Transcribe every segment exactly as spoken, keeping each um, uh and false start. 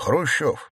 Хрущев.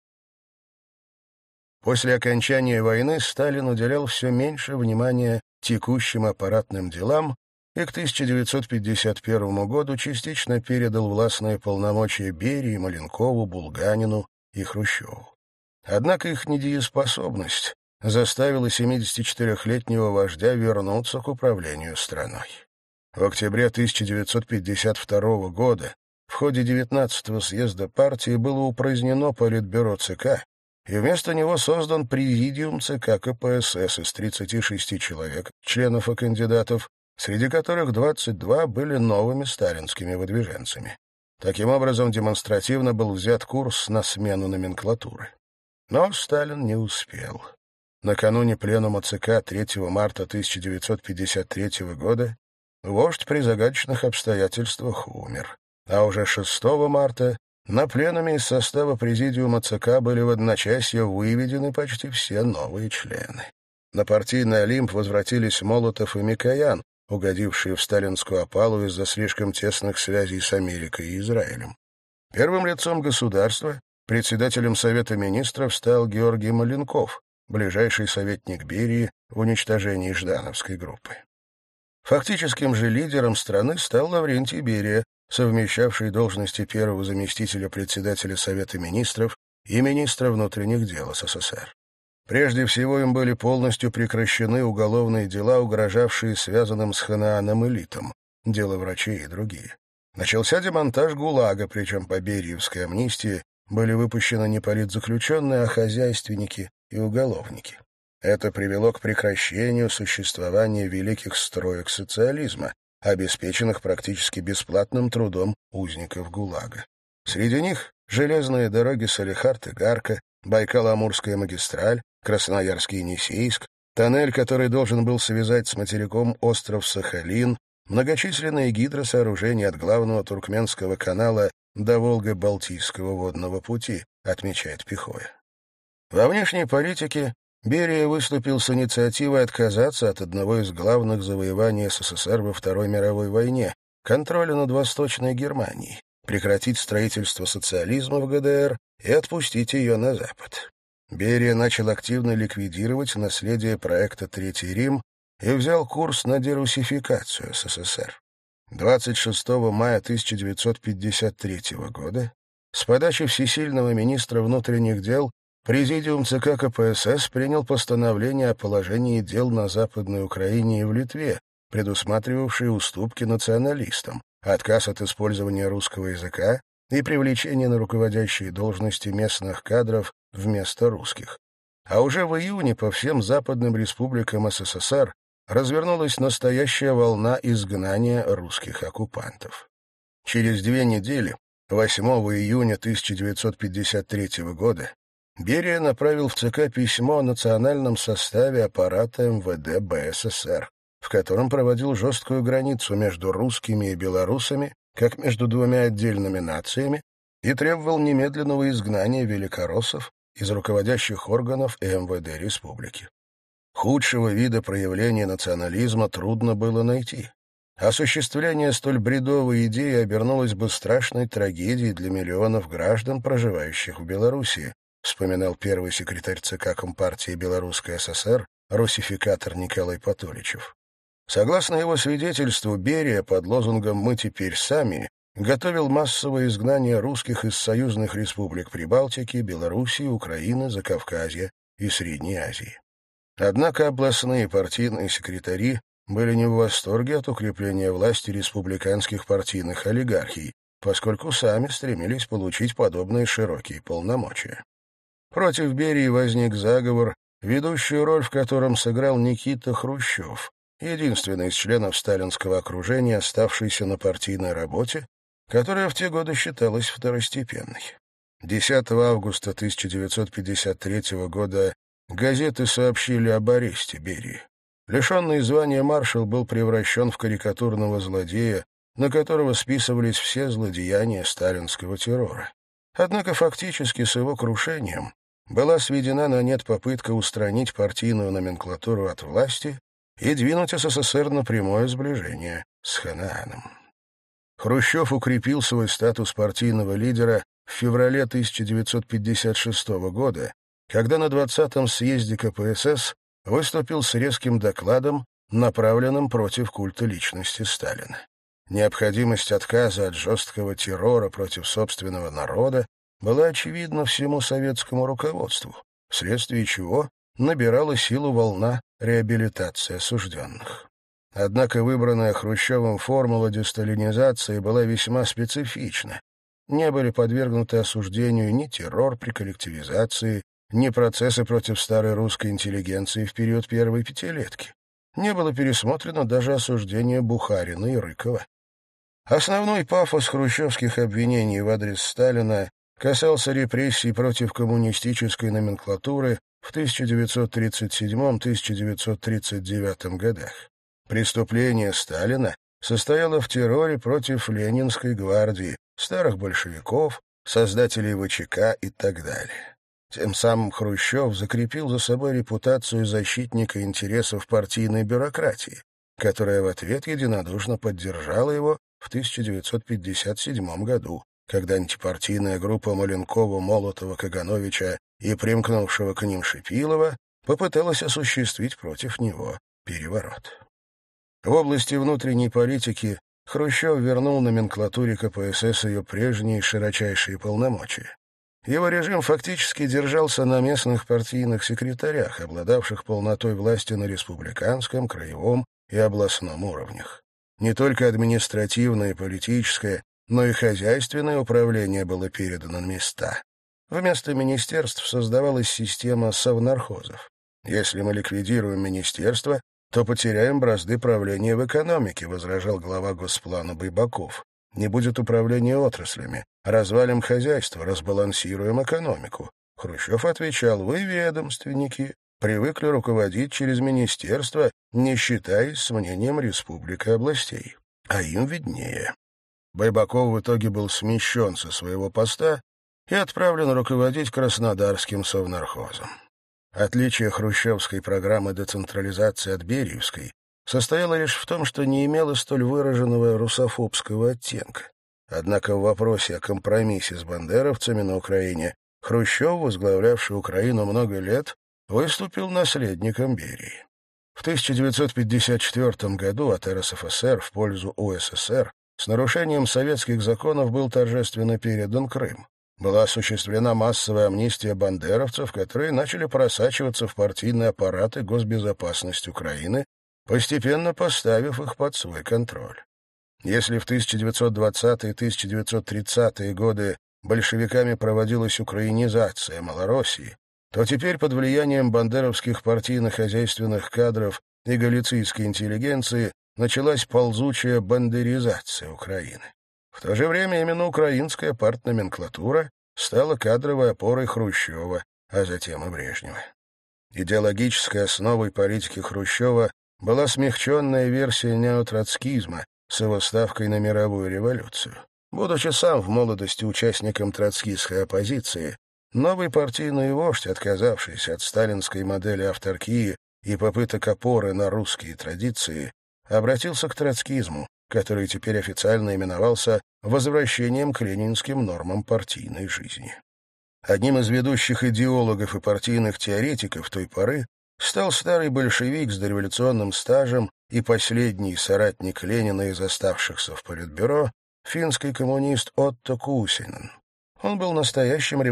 После окончания войны Сталин уделял все меньше внимания текущим аппаратным делам и к тысяча девятьсот пятьдесят первому году частично передал властные полномочия Берии, Маленкову, Булганину и Хрущеву. Однако их недееспособность заставила семидесятичетырехлетнего вождя вернуться к управлению страной. В октябре тысяча девятьсот пятьдесят второго года в ходе девятнадцатого съезда партии было упразднено Политбюро ЦК, и вместо него создан Президиум ЦК КПСС из тридцати шести человек, членов и кандидатов, среди которых двадцать два были новыми сталинскими выдвиженцами. Таким образом, демонстративно был взят курс на смену номенклатуры. Но Сталин не успел. Накануне пленума ЦК третьего марта тысяча девятьсот пятьдесят третьего года вождь при загадочных обстоятельствах умер. А уже шестого марта на пленуме из состава президиума ЦК были в одночасье выведены почти все новые члены. На партийный Олимп возвратились Молотов и Микоян, угодившие в сталинскую опалу из-за слишком тесных связей с Америкой и Израилем. Первым лицом государства, председателем Совета министров, стал Георгий Маленков, ближайший советник Берии в уничтожении Ждановской группы. Фактическим же лидером страны стал Лаврентий Берия, совмещавший должности первого заместителя председателя Совета министров и министра внутренних дел СССР. Прежде всего, им были полностью прекращены уголовные дела, угрожавшие связанным с Ханааном элитам, дело врачей и другие. Начался демонтаж ГУЛАГа, причем по бериевской амнистии были выпущены не политзаключенные, а хозяйственники и уголовники. Это привело к прекращению существования великих строек социализма, обеспеченных практически бесплатным трудом узников ГУЛАГа. Среди них железные дороги Салехард-Игарка, Байкало-Амурская магистраль, Красноярск-Енисейск, тоннель, который должен был связать с материком остров Сахалин, многочисленные гидросооружения от главного Туркменского канала до Волго-Балтийского водного пути, отмечает Пихоя. Во внешней политике Берия выступил с инициативой отказаться от одного из главных завоеваний СССР во Второй мировой войне — контроля над Восточной Германией, прекратить строительство социализма в ГДР и отпустить ее на Запад. Берия начал активно ликвидировать наследие проекта «Третий Рим» и взял курс на дерусификацию СССР. двадцать шестого мая тысяча девятьсот пятьдесят третьего года с подачи всесильного министра внутренних дел Президиум ЦК КПСС принял постановление о положении дел на Западной Украине и в Литве, предусматривавшие уступки националистам, отказ от использования русского языка и привлечение на руководящие должности местных кадров вместо русских. А уже в июне по всем западным республикам СССР развернулась настоящая волна изгнания русских оккупантов. Через две недели, восьмого июня тысяча девятьсот пятьдесят третьего года, Берия направил в ЦК письмо о национальном составе аппарата эм вэ дэ бэ эс эс эр, в котором проводил жесткую границу между русскими и белорусами, как между двумя отдельными нациями, и требовал немедленного изгнания великороссов из руководящих органов эм вэ дэ республики. Худшего вида проявления национализма трудно было найти. Осуществление столь бредовой идеи обернулось бы страшной трагедией для миллионов граждан, проживающих в Белоруссии, вспоминал первый секретарь ЦК Компартии Белорусской ССР, руссификатор Николай Патоличев. Согласно его свидетельству, Берия под лозунгом «Мы теперь сами» готовил массовое изгнание русских из союзных республик Прибалтики, Белоруссии, Украины, Закавказья и Средней Азии. Однако областные партийные секретари были не в восторге от укрепления власти республиканских партийных олигархий, поскольку сами стремились получить подобные широкие полномочия. Против Берии возник заговор, ведущую роль в котором сыграл Никита Хрущев, единственный из членов сталинского окружения, оставшийся на партийной работе, которая в те годы считалась второстепенной. десятого августа тысяча девятьсот пятьдесят третьего года газеты сообщили об аресте Берии. Лишенный звания маршал был превращен в карикатурного злодея, на которого списывались все злодеяния сталинского террора. Однако фактически с его крушением была сведена на нет попытка устранить партийную номенклатуру от власти и двинуть СССР на прямое сближение с Ханааном. Хрущев укрепил свой статус партийного лидера, в феврале тысяча девятьсот пятьдесят шестого года, когда на двадцатом съезде ка пэ эс эс выступил с резким докладом, направленным против культа личности Сталина. Необходимость отказа от жесткого террора против собственного народа была очевидна всему советскому руководству, вследствие чего набирала силу волна реабилитации осужденных. Однако выбранная Хрущевым формула десталинизации была весьма специфична. Не были подвергнуты осуждению ни террор при коллективизации, ни процессы против старой русской интеллигенции в период первой пятилетки. Не было пересмотрено даже осуждение Бухарина и Рыкова. Основной пафос хрущевских обвинений в адрес Сталина касался репрессий против коммунистической номенклатуры в тысяча девятьсот тридцать седьмом — тысяча девятьсот тридцать девятом годах. Преступление Сталина состояло в терроре против Ленинской гвардии, старых большевиков, создателей вэ че ка и так далее. Тем самым Хрущев закрепил за собой репутацию защитника интересов партийной бюрократии, которая в ответ единодушно поддержала его в тысяча девятьсот пятьдесят седьмом году, когда антипартийная группа Маленкова, Молотова, Кагановича и примкнувшего к ним Шипилова попыталась осуществить против него переворот. В области внутренней политики Хрущев вернул номенклатуре ка пэ эс эс ее прежние широчайшие полномочия. Его режим фактически держался на местных партийных секретарях, обладавших полнотой власти на республиканском, краевом и областном уровнях. Не только административное и политическое, но и хозяйственное управление было передано на места. Вместо министерств создавалась система совнархозов. Если мы ликвидируем министерство, то потеряем бразды правления в экономике, возражал глава Госплана Байбаков. Не будет управления отраслями, развалим хозяйство, разбалансируем экономику. Хрущев отвечал: вы, ведомственники, привыкли руководить через министерство, не считаясь с мнением республик и областей. А им виднее. Байбаков в итоге был смещен со своего поста и отправлен руководить Краснодарским совнархозом. Отличие хрущевской программы децентрализации от бериевской состояло лишь в том, что не имела столь выраженного русофобского оттенка. Однако в вопросе о компромиссе с бандеровцами на Украине Хрущев, возглавлявший Украину много лет, выступил наследником Берии. В тысяча девятьсот пятьдесят четвёртом году от эр эс эф эс эр в пользу у эс эс эр с нарушением советских законов был торжественно передан Крым. Была осуществлена массовая амнистия бандеровцев, которые начали просачиваться в партийные аппараты госбезопасности Украины, постепенно поставив их под свой контроль. Если в тысяча девятьсот двадцатые — тысяча девятьсот тридцатые годы большевиками проводилась украинизация Малороссии, то теперь под влиянием бандеровских партийно-хозяйственных кадров и галицийской интеллигенции началась ползучая бандеризация Украины. В то же время именно украинская партноменклатура стала кадровой опорой Хрущева, а затем и Брежнева. Идеологической основой политики Хрущева была смягченная версия неотроцкизма с его ставкой на мировую революцию. Будучи сам в молодости участником троцкистской оппозиции, новый партийный вождь, отказавшийся от сталинской модели авторкии и попыток опоры на русские традиции, обратился к троцкизму, который теперь официально именовался возвращением к ленинским нормам партийной жизни. Одним из ведущих идеологов и партийных теоретиков той поры стал старый большевик с дореволюционным стажем и последний соратник Ленина из оставшихся в Политбюро, финский коммунист Отто Кусинен. Он был настоящим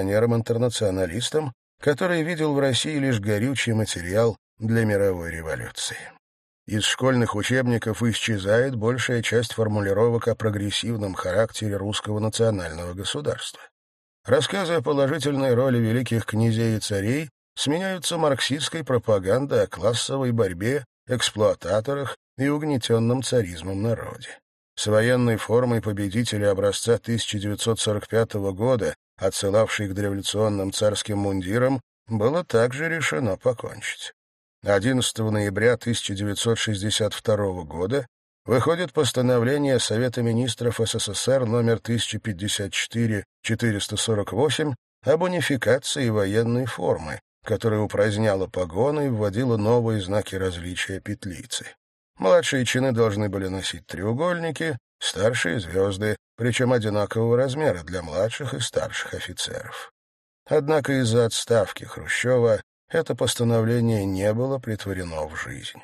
революционером-интернационалистом, который видел в России лишь горючий материал для мировой революции. Из школьных учебников исчезает большая часть формулировок о прогрессивном характере русского национального государства. Рассказы о положительной роли великих князей и царей сменяются марксистской пропагандой о классовой борьбе, эксплуататорах и угнетенном царизмом народе. С военной формой победителя образца тысяча девятьсот сорок пятого года, отсылавшей к дореволюционным царским мундирам, было также решено покончить. одиннадцатого ноября тысяча девятьсот шестьдесят второго года выходит постановление Совета министров эс эс эс эр номер тысяча пятьдесят четыре — четыреста сорок восемь об унификации военной формы, которая упраздняла погоны и вводила новые знаки различия петлицы. Младшие чины должны были носить треугольники, старшие звезды, причем одинакового размера для младших и старших офицеров. Однако из-за отставки Хрущева это постановление не было претворено в жизнь.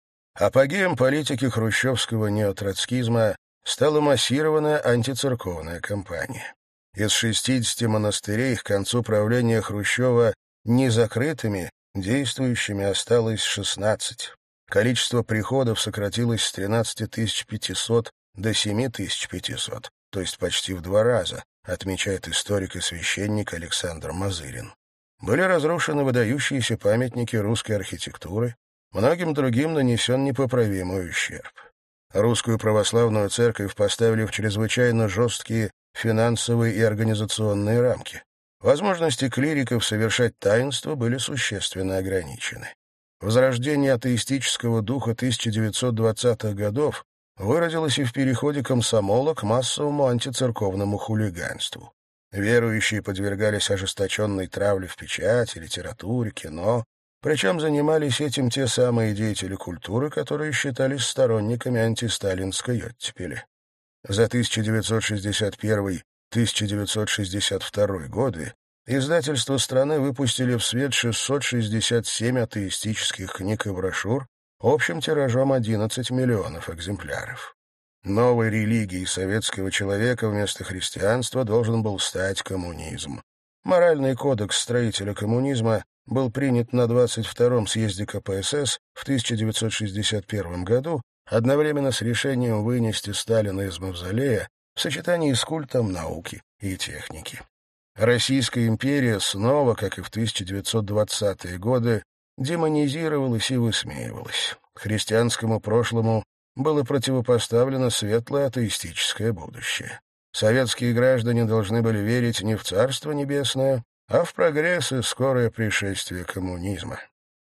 Апогеем политики хрущевского неотроцкизма стала массированная антицерковная кампания. Из шестидесяти монастырей к концу правления Хрущева незакрытыми, действующими осталось шестнадцать. Количество приходов сократилось с тринадцати тысяч пятисот до семи тысяч пятисот, то есть почти в два раза, отмечает историк и священник Александр Мазырин. Были разрушены выдающиеся памятники русской архитектуры, многим другим нанесен непоправимый ущерб. Русскую православную церковь поставили в чрезвычайно жесткие финансовые и организационные рамки. Возможности клириков совершать таинства были существенно ограничены. Возрождение атеистического духа тысяча девятьсот двадцатых годов выразилось и в переходе комсомола к массовому антицерковному хулиганству. Верующие подвергались ожесточенной травле в печати, литературе, кино, причем занимались этим те самые деятели культуры, которые считались сторонниками антисталинской оттепели. За тысяча девятьсот шестьдесят первый — тысяча девятьсот шестьдесят второй годы издательства страны выпустили в свет шестьсот шестьдесят семь атеистических книг и брошюр общим тиражом одиннадцать миллионов экземпляров. Новой религией советского человека вместо христианства должен был стать коммунизм. Моральный кодекс строителя коммунизма был принят на двадцать втором съезде ка пэ эс эс в тысяча девятьсот шестьдесят первом году одновременно с решением вынести Сталина из мавзолея в сочетании с культом науки и техники. Российская империя снова, как и в тысяча девятьсот двадцатые годы, демонизировалась и высмеивалась. Христианскому прошлому было противопоставлено светлое атеистическое будущее. Советские граждане должны были верить не в Царство Небесное, а в прогресс и скорое пришествие коммунизма.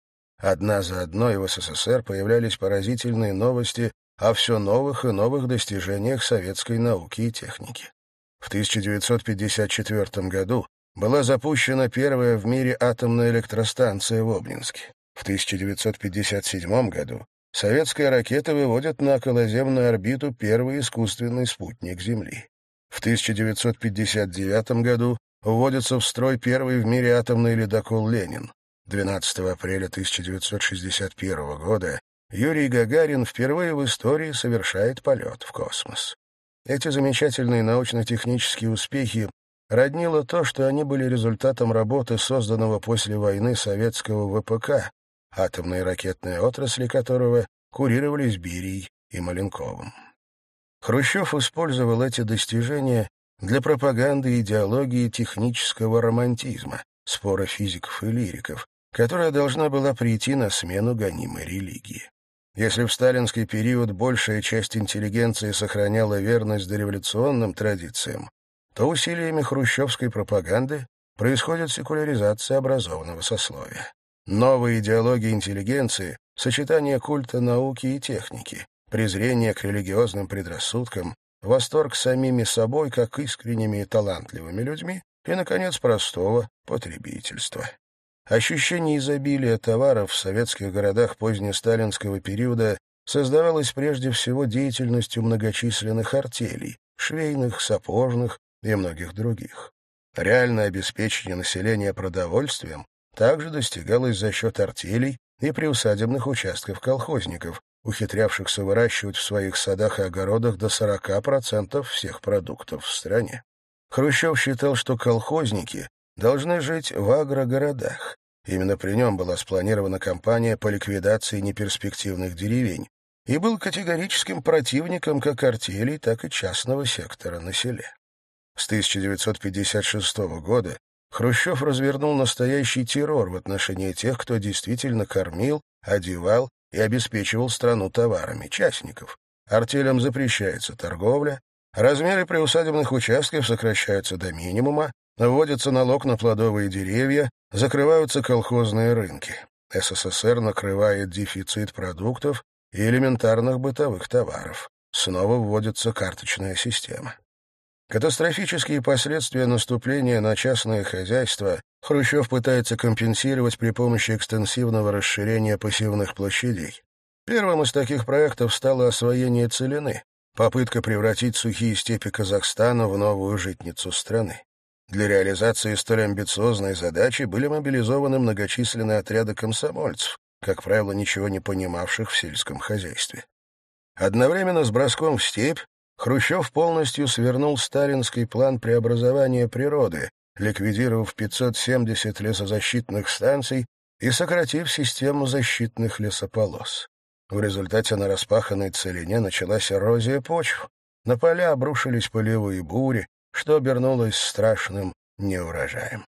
Одна за одной в эс эс эс эр появлялись поразительные новости о все новых и новых достижениях советской науки и техники. В тысяча девятьсот пятьдесят четвёртом году была запущена первая в мире атомная электростанция в Обнинске. В тысяча девятьсот пятьдесят седьмом году советская ракета выводит на околоземную орбиту первый искусственный спутник Земли. В тысяча девятьсот пятьдесят девятом году вводится в строй первый в мире атомный ледокол «Ленин». двенадцатого апреля тысяча девятьсот шестьдесят первого года Юрий Гагарин впервые в истории совершает полет в космос. Эти замечательные научно-технические успехи роднило то, что они были результатом работы созданного после войны советского вэ пэ ка, атомные ракетные отрасли которого курировались Берией и Маленковым. Хрущев использовал эти достижения для пропаганды идеологии технического романтизма, спора физиков и лириков, которая должна была прийти на смену гонимой религии. Если в сталинский период большая часть интеллигенции сохраняла верность дореволюционным традициям, то усилиями хрущевской пропаганды происходит секуляризация образованного сословия. Новая идеология интеллигенции — сочетание культа науки и техники, презрение к религиозным предрассудкам, восторг самими собой как искренними и талантливыми людьми и, наконец, простого потребительства. Ощущение изобилия товаров в советских городах позднесталинского периода создавалось прежде всего деятельностью многочисленных артелей — швейных, сапожных и многих других. Реальное обеспечение населения продовольствием также достигалось за счет артелей и приусадебных участков колхозников, ухитрявшихся выращивать в своих садах и огородах до сорока процентов всех продуктов в стране. Хрущев считал, что колхозники должны жить в агрогородах. Именно при нем была спланирована кампания по ликвидации неперспективных деревень и был категорическим противником как артелей, так и частного сектора на селе. С тысяча девятьсот пятьдесят шестого года Хрущев развернул настоящий террор в отношении тех, кто действительно кормил, одевал и обеспечивал страну товарами, частников. Артелям запрещается торговля, размеры приусадебных участков сокращаются до минимума, вводится налог на плодовые деревья, закрываются колхозные рынки. эс эс эс эр накрывает дефицит продуктов и элементарных бытовых товаров. Снова вводится карточная система. Катастрофические последствия наступления на частное хозяйство Хрущев пытается компенсировать при помощи экстенсивного расширения посевных площадей. Первым из таких проектов стало освоение целины, попытка превратить сухие степи Казахстана в новую житницу страны. Для реализации столь амбициозной задачи были мобилизованы многочисленные отряды комсомольцев, как правило, ничего не понимавших в сельском хозяйстве. Одновременно с броском в степь Хрущев полностью свернул сталинский план преобразования природы, ликвидировав пятьсот семьдесят лесозащитных станций и сократив систему защитных лесополос. В результате на распаханной целине началась эрозия почв, на поля обрушились полевые бури, что обернулось страшным неурожаем.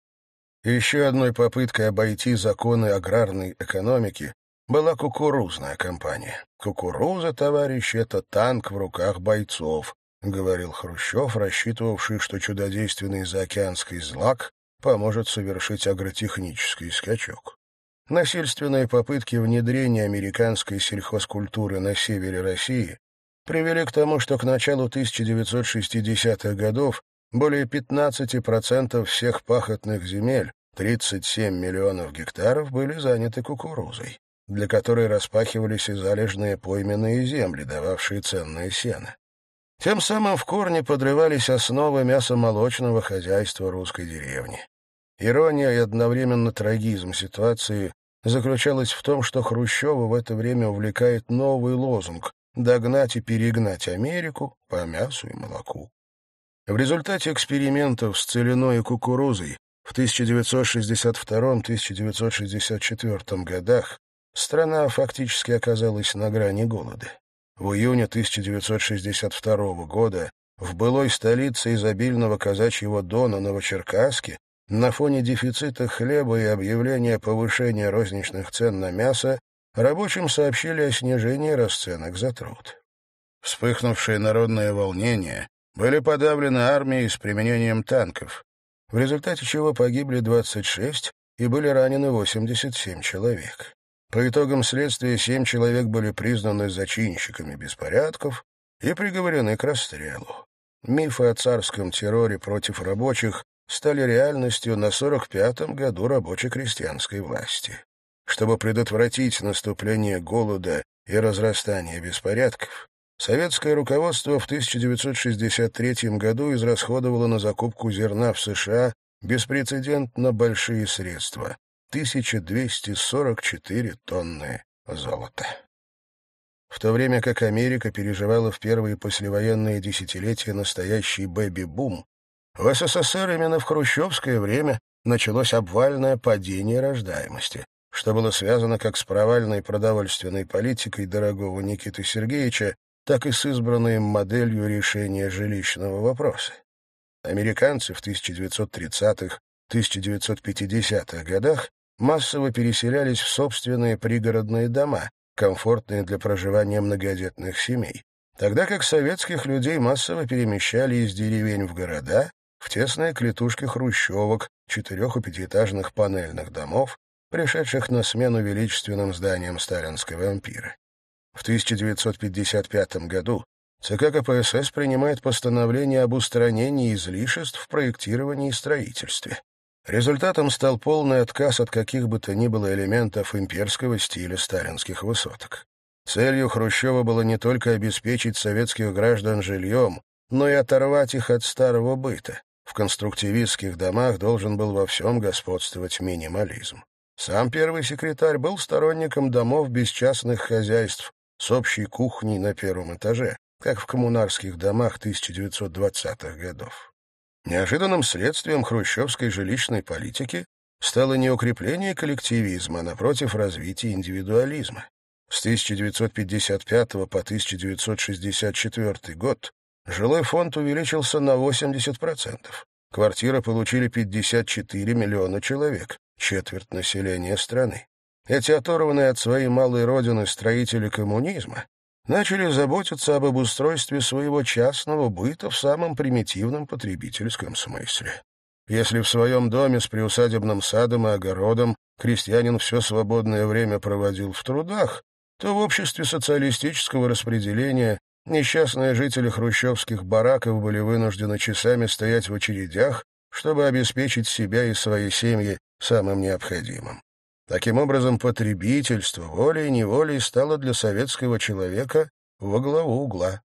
Еще одной попыткой обойти законы аграрной экономики была кукурузная кампания. «Кукуруза, товарищи, это танк в руках бойцов», — говорил Хрущев, рассчитывавший, что чудодейственный заокеанский злак поможет совершить агротехнический скачок. Насильственные попытки внедрения американской сельхозкультуры на севере России привели к тому, что к началу тысяча девятьсот шестидесятых годов более пятнадцати процентов всех пахотных земель, тридцать семь миллионов гектаров, были заняты кукурузой, для которой распахивались и залежные пойменные земли, дававшие ценное сено. Тем самым в корне подрывались основы мясомолочного хозяйства русской деревни. Ирония и одновременно трагизм ситуации заключалась в том, что Хрущева в это время увлекает новый лозунг «догнать и перегнать Америку по мясу и молоку». В результате экспериментов с целиной и кукурузой в тысяча девятьсот шестьдесят втором — тысяча девятьсот шестьдесят четвёртом годах страна фактически оказалась на грани голода. В июне тысяча девятьсот шестьдесят второго года в былой столице изобильного казачьего Дона Новочеркасске на фоне дефицита хлеба и объявления повышения розничных цен на мясо рабочим сообщили о снижении расценок за труд. Вспыхнувшие народные волнения были подавлены армией с применением танков, в результате чего погибли двадцать шесть и были ранены восемьдесят семь человек. По итогам следствия семь человек были признаны зачинщиками беспорядков и приговорены к расстрелу. Мифы о царском терроре против рабочих стали реальностью на сорок пятом году рабоче-крестьянской власти. Чтобы предотвратить наступление голода и разрастание беспорядков, советское руководство в тысяча девятьсот шестьдесят третьем году израсходовало на закупку зерна в США беспрецедентно большие средства — тысяча двести сорок четыре тонны золота. В то время как Америка переживала в первые послевоенные десятилетия настоящий бэби-бум, в СССР именно в хрущевское время началось обвальное падение рождаемости, что было связано как с провальной продовольственной политикой дорогого Никиты Сергеевича, так и с избранной им моделью решения жилищного вопроса. Американцы в тысяча девятьсот тридцатых — тысяча девятьсот пятидесятых годах массово переселялись в собственные пригородные дома, комфортные для проживания многодетных семей, тогда как советских людей массово перемещали из деревень в города, в тесные клетушки хрущевок, четырех- и пятиэтажных панельных домов, пришедших на смену величественным зданиям сталинского ампира. В тысяча девятьсот пятьдесят пятом году ЦК КПСС принимает постановление об устранении излишеств в проектировании и строительстве. Результатом стал полный отказ от каких бы то ни было элементов имперского стиля сталинских высоток. Целью Хрущева было не только обеспечить советских граждан жильем, но и оторвать их от старого быта. В конструктивистских домах должен был во всем господствовать минимализм. Сам первый секретарь был сторонником домов без частных хозяйств, с общей кухней на первом этаже, как в коммунарских домах тысяча девятьсот двадцатых годов. Неожиданным следствием хрущевской жилищной политики стало не укрепление коллективизма, а, напротив, развитие индивидуализма. С тысяча девятьсот пятьдесят пятого по тысяча девятьсот шестьдесят четвёртый год жилой фонд увеличился на восемьдесят процентов. Квартиры получили пятьдесят четыре миллиона человек, четверть населения страны. Эти оторванные от своей малой родины строители коммунизма начали заботиться об обустройстве своего частного быта в самом примитивном потребительском смысле. Если в своем доме с приусадебным садом и огородом крестьянин все свободное время проводил в трудах, то в обществе социалистического распределения несчастные жители хрущевских бараков были вынуждены часами стоять в очередях, чтобы обеспечить себя и свои семьи самым необходимым. Таким образом, потребительство волей-неволей стало для советского человека во главу угла.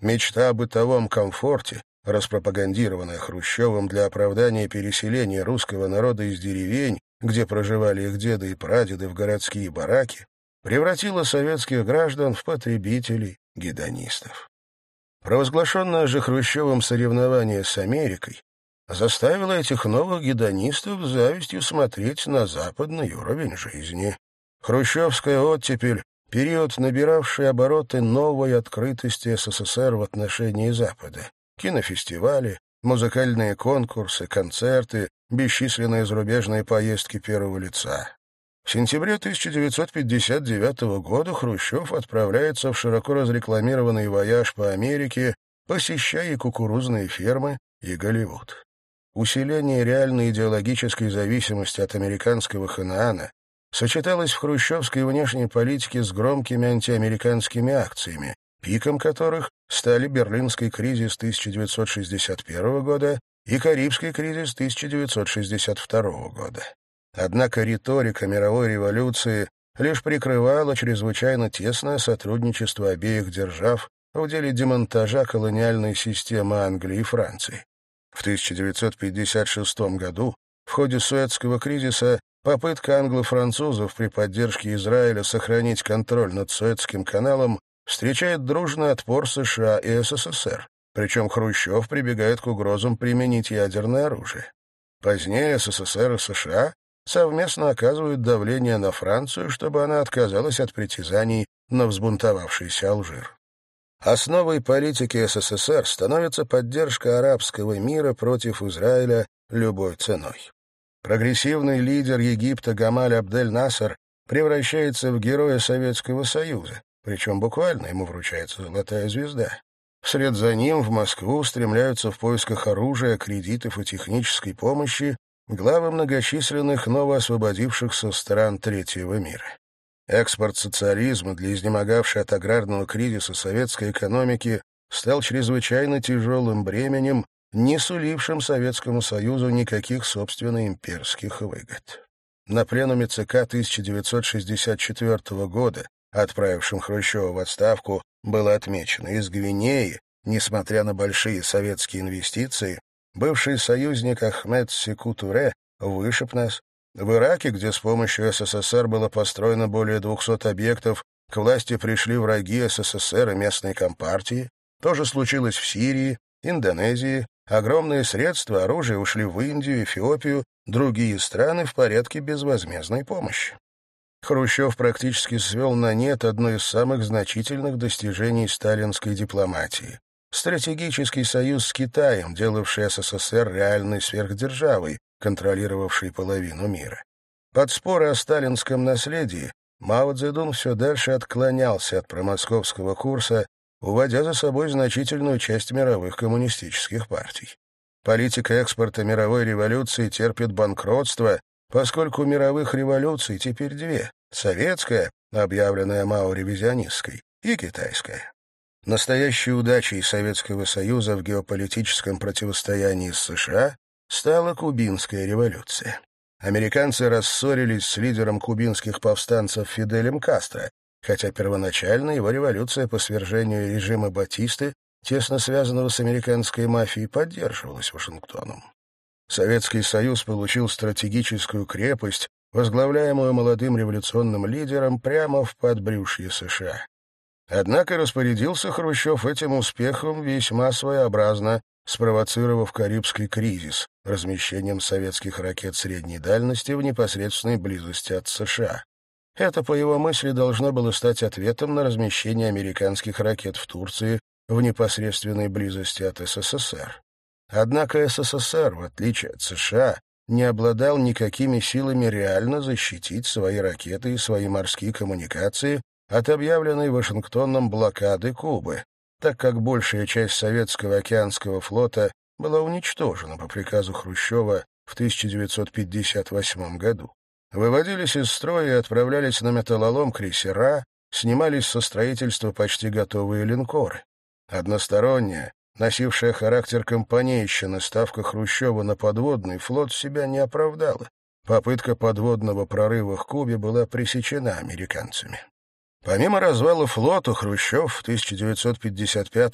Мечта о бытовом комфорте, распропагандированная Хрущевым для оправдания переселения русского народа из деревень, где проживали их деды и прадеды, в городские бараки, превратила советских граждан в потребителей гедонистов. Провозглашенное же Хрущевым соревнование с Америкой заставило этих новых гедонистов с завистью смотреть на западный уровень жизни. Хрущевская оттепель — период, набиравший обороты новой открытости СССР в отношении Запада. Кинофестивали, музыкальные конкурсы, концерты, бесчисленные зарубежные поездки первого лица. В сентябре тысяча девятьсот пятьдесят девятого года Хрущев отправляется в широко разрекламированный вояж по Америке, посещая кукурузные фермы и Голливуд. Усиление реальной идеологической зависимости от американского Ханаана сочеталось в хрущевской внешней политике с громкими антиамериканскими акциями, пиком которых стали Берлинский кризис тысяча девятьсот шестьдесят первого года и Карибский кризис тысяча девятьсот шестьдесят второго года. Однако риторика мировой революции лишь прикрывала чрезвычайно тесное сотрудничество обеих держав в деле демонтажа колониальной системы Англии и Франции. В тысяча девятьсот пятьдесят шестом году в ходе Суэцкого кризиса попытка англо-французов при поддержке Израиля сохранить контроль над Суэцким каналом встречает дружный отпор США и СССР, причем Хрущев прибегает к угрозам применить ядерное оружие. Позднее СССР и США совместно оказывают давление на Францию, чтобы она отказалась от притязаний на взбунтовавшийся Алжир. Основой политики СССР становится поддержка арабского мира против Израиля любой ценой. Прогрессивный лидер Египта Гамаль Абдель-Насер превращается в героя Советского Союза, причем буквально ему вручается золотая звезда. Вслед за ним в Москву устремляются в поисках оружия, кредитов и технической помощи главы многочисленных новоосвободившихся стран третьего мира. Экспорт социализма для изнемогавшей от аграрного кризиса советской экономики стал чрезвычайно тяжелым бременем, не сулившим Советскому Союзу никаких собственно имперских выгод. На пленуме ЦК тысяча девятьсот шестьдесят четвертого года, отправившим Хрущева в отставку, было отмечено: из Гвинеи, несмотря на большие советские инвестиции, бывший союзник Ахмед Секу-Туре вышиб нас. В Ираке, где с помощью СССР было построено более двухсот объектов, к власти пришли враги СССР и местной компартии. То же случилось в Сирии, Индонезии. Огромные средства оружия ушли в Индию, Эфиопию, другие страны в порядке безвозмездной помощи. Хрущев практически свел на нет одно из самых значительных достижений сталинской дипломатии — стратегический союз с Китаем, делавший СССР реальной сверхдержавой, контролировавший половину мира. Под споры о сталинском наследии Мао Цзэдун все дальше отклонялся от промосковского курса, уводя за собой значительную часть мировых коммунистических партий. Политика экспорта мировой революции терпит банкротство, поскольку мировых революций теперь две — советская, объявленная Мао ревизионистской, и китайская. Настоящей удачей Советского Союза в геополитическом противостоянии с США стала Кубинская революция. Американцы рассорились с лидером кубинских повстанцев Фиделем Кастро, хотя первоначально его революция по свержению режима Батисты, тесно связанного с американской мафией, поддерживалась Вашингтоном. Советский Союз получил стратегическую крепость, возглавляемую молодым революционным лидером, прямо в подбрюшье США. Однако распорядился Хрущев этим успехом весьма своеобразно, спровоцировав Карибский кризис размещением советских ракет средней дальности в непосредственной близости от США. Это, по его мысли, должно было стать ответом на размещение американских ракет в Турции в непосредственной близости от СССР. Однако СССР, в отличие от США, не обладал никакими силами реально защитить свои ракеты и свои морские коммуникации от объявленной Вашингтоном блокады Кубы, так как большая часть советского океанского флота была уничтожена по приказу Хрущева в тысяча девятьсот пятьдесят восьмом году. Выводились из строя и отправлялись на металлолом крейсера, снимались со строительства почти готовые линкоры. Односторонняя, носившая характер компанейщины, ставка Хрущева на подводный флот себя не оправдала. Попытка подводного прорыва к Кубе была пресечена американцами. Помимо развала флота, Хрущев в тысяча девятьсот пятьдесят пятом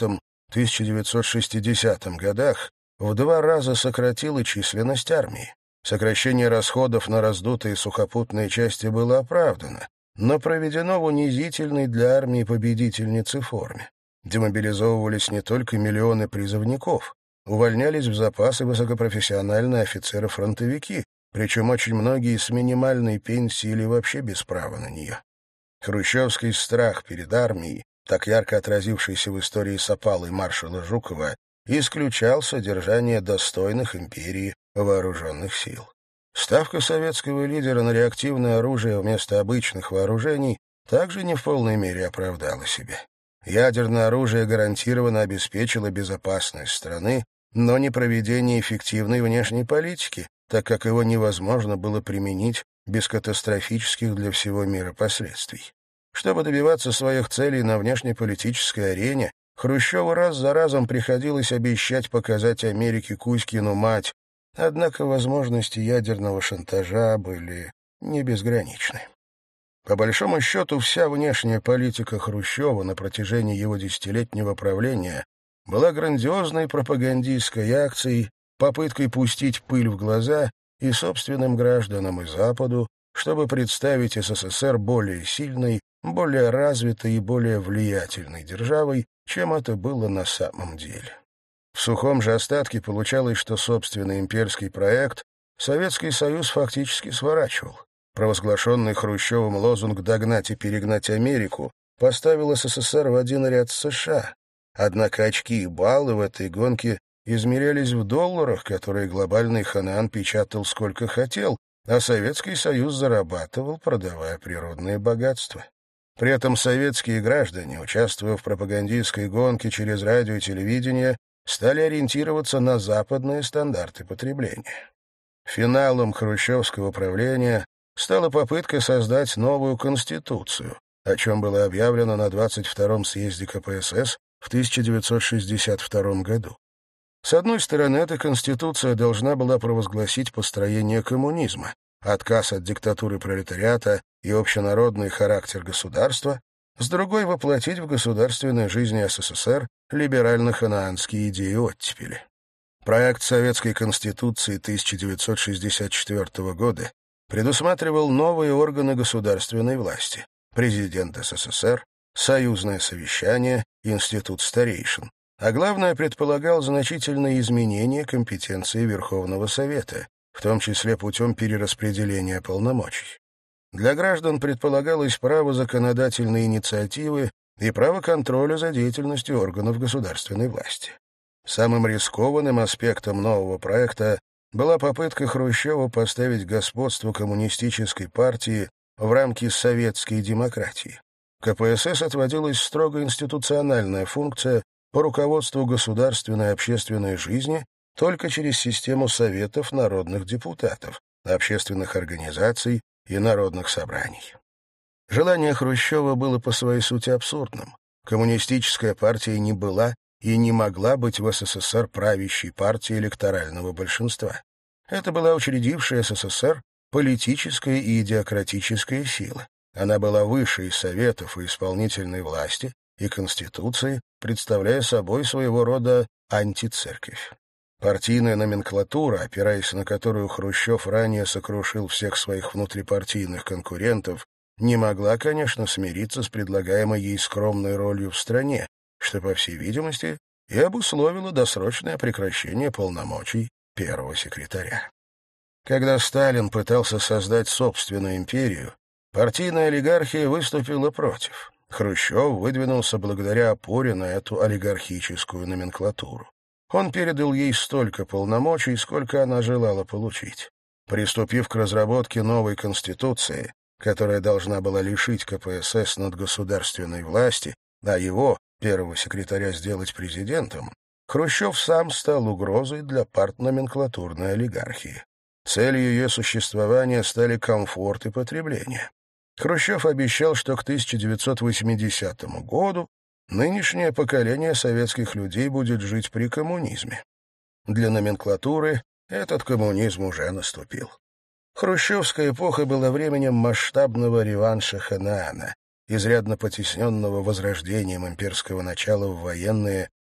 тысяча девятьсот шестидесятых годах в два раза сократило численность армии. Сокращение расходов на раздутые сухопутные части было оправдано, но проведено в унизительной для армии победительницы форме. Демобилизовывались не только миллионы призывников, увольнялись в запасы высокопрофессиональные офицеры-фронтовики, причем очень многие с минимальной пенсией или вообще без права на нее. Хрущевский страх перед армией, так ярко отразившийся в истории с опалой маршала Жукова, исключал содержание достойных империи вооруженных сил. Ставка советского лидера на реактивное оружие вместо обычных вооружений также не в полной мере оправдала себя. Ядерное оружие гарантированно обеспечило безопасность страны, но не проведение эффективной внешней политики, так как его невозможно было применить без катастрофических для всего мира последствий. Чтобы добиваться своих целей на внешнеполитической арене, Хрущеву раз за разом приходилось обещать показать Америке Кузькину мать, однако возможности ядерного шантажа были не безграничны. По большому счету, вся внешняя политика Хрущева на протяжении его десятилетнего правления была грандиозной пропагандистской акцией, попыткой пустить пыль в глаза и собственным гражданам, и Западу, чтобы представить СССР более сильной, более развитой и более влиятельной державой, чем это было на самом деле. В сухом же остатке получалось, что собственный имперский проект Советский Союз фактически сворачивал. Провозглашенный Хрущевым лозунг «догнать и перегнать Америку» поставил СССР в один ряд с США. Однако очки и баллы в этой гонке измерялись в долларах, которые глобальный Ханаан печатал сколько хотел, а Советский Союз зарабатывал, продавая природные богатства. При этом советские граждане, участвуя в пропагандистской гонке через радио и телевидение, стали ориентироваться на западные стандарты потребления. Финалом хрущевского правления стала попытка создать новую конституцию, о чем было объявлено на двадцать втором съезде ка пэ эс эс в тысяча девятьсот шестьдесят втором году. С одной стороны, эта конституция должна была провозгласить построение коммунизма, отказ от диктатуры пролетариата и общенародный характер государства, с другой — воплотить в государственной жизни СССР либерально-ханаанские идеи оттепели. Проект Советской Конституции тысяча девятьсот шестьдесят четвертого года предусматривал новые органы государственной власти — президент СССР, союзное совещание, институт старейшин, а главное, предполагал значительные изменения компетенции Верховного Совета, в том числе путем перераспределения полномочий. Для граждан предполагалось право законодательной инициативы и право контроля за деятельностью органов государственной власти. Самым рискованным аспектом нового проекта была попытка Хрущева поставить господство коммунистической партии в рамки советской демократии. ка пэ эс эс отводилась строго институциональная функция по руководству государственной и общественной жизни только через систему советов народных депутатов, общественных организаций и народных собраний. Желание Хрущева было по своей сути абсурдным. Коммунистическая партия не была и не могла быть в СССР правящей партией электорального большинства. Это была учредившая СССР политическая и идеократическая сила. Она была выше и советов, и исполнительной власти, и Конституции, представляя собой своего рода антицерковь. Партийная номенклатура, опираясь на которую Хрущев ранее сокрушил всех своих внутрипартийных конкурентов, не могла, конечно, смириться с предлагаемой ей скромной ролью в стране, что, по всей видимости, и обусловило досрочное прекращение полномочий первого секретаря. Когда Сталин пытался создать собственную империю, партийная олигархия выступила против. Хрущев выдвинулся благодаря опоре на эту олигархическую номенклатуру. Он передал ей столько полномочий, сколько она желала получить. Приступив к разработке новой конституции, которая должна была лишить ка пэ эс эс над государственной власти, а его, первого секретаря, сделать президентом, Хрущев сам стал угрозой для партноменклатурной олигархии. Целью ее существования стали комфорт и потребление. Хрущев обещал, что к тысяча девятьсот восьмидесятому году нынешнее поколение советских людей будет жить при коммунизме. Для номенклатуры этот коммунизм уже наступил. Хрущевская эпоха была временем масштабного реванша Ханаана, изрядно потесненного возрождением имперского начала в военные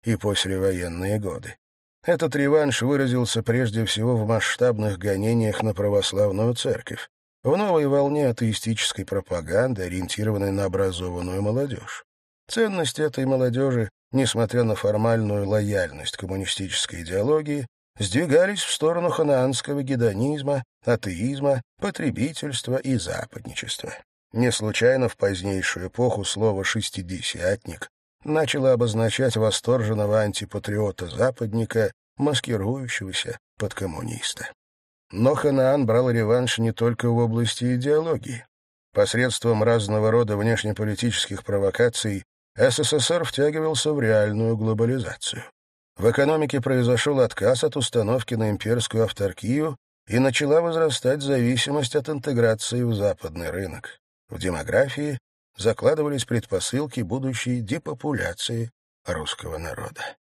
и послевоенные годы. Этот реванш выразился прежде всего в масштабных гонениях на православную церковь, в новой волне атеистической пропаганды, ориентированной на образованную молодежь. Ценности этой молодежи, несмотря на формальную лояльность коммунистической идеологии, сдвигались в сторону ханаанского гедонизма, атеизма, потребительства и западничества. Не случайно в позднейшую эпоху слово «шестидесятник» начало обозначать восторженного антипатриота-западника, маскирующегося под коммуниста. Но Ханаан брал реванш не только в области идеологии. Посредством разного рода внешнеполитических провокаций СССР втягивался в реальную глобализацию. В экономике произошел отказ от установки на имперскую авторкию и начала возрастать зависимость от интеграции в западный рынок. В демографии закладывались предпосылки будущей депопуляции русского народа.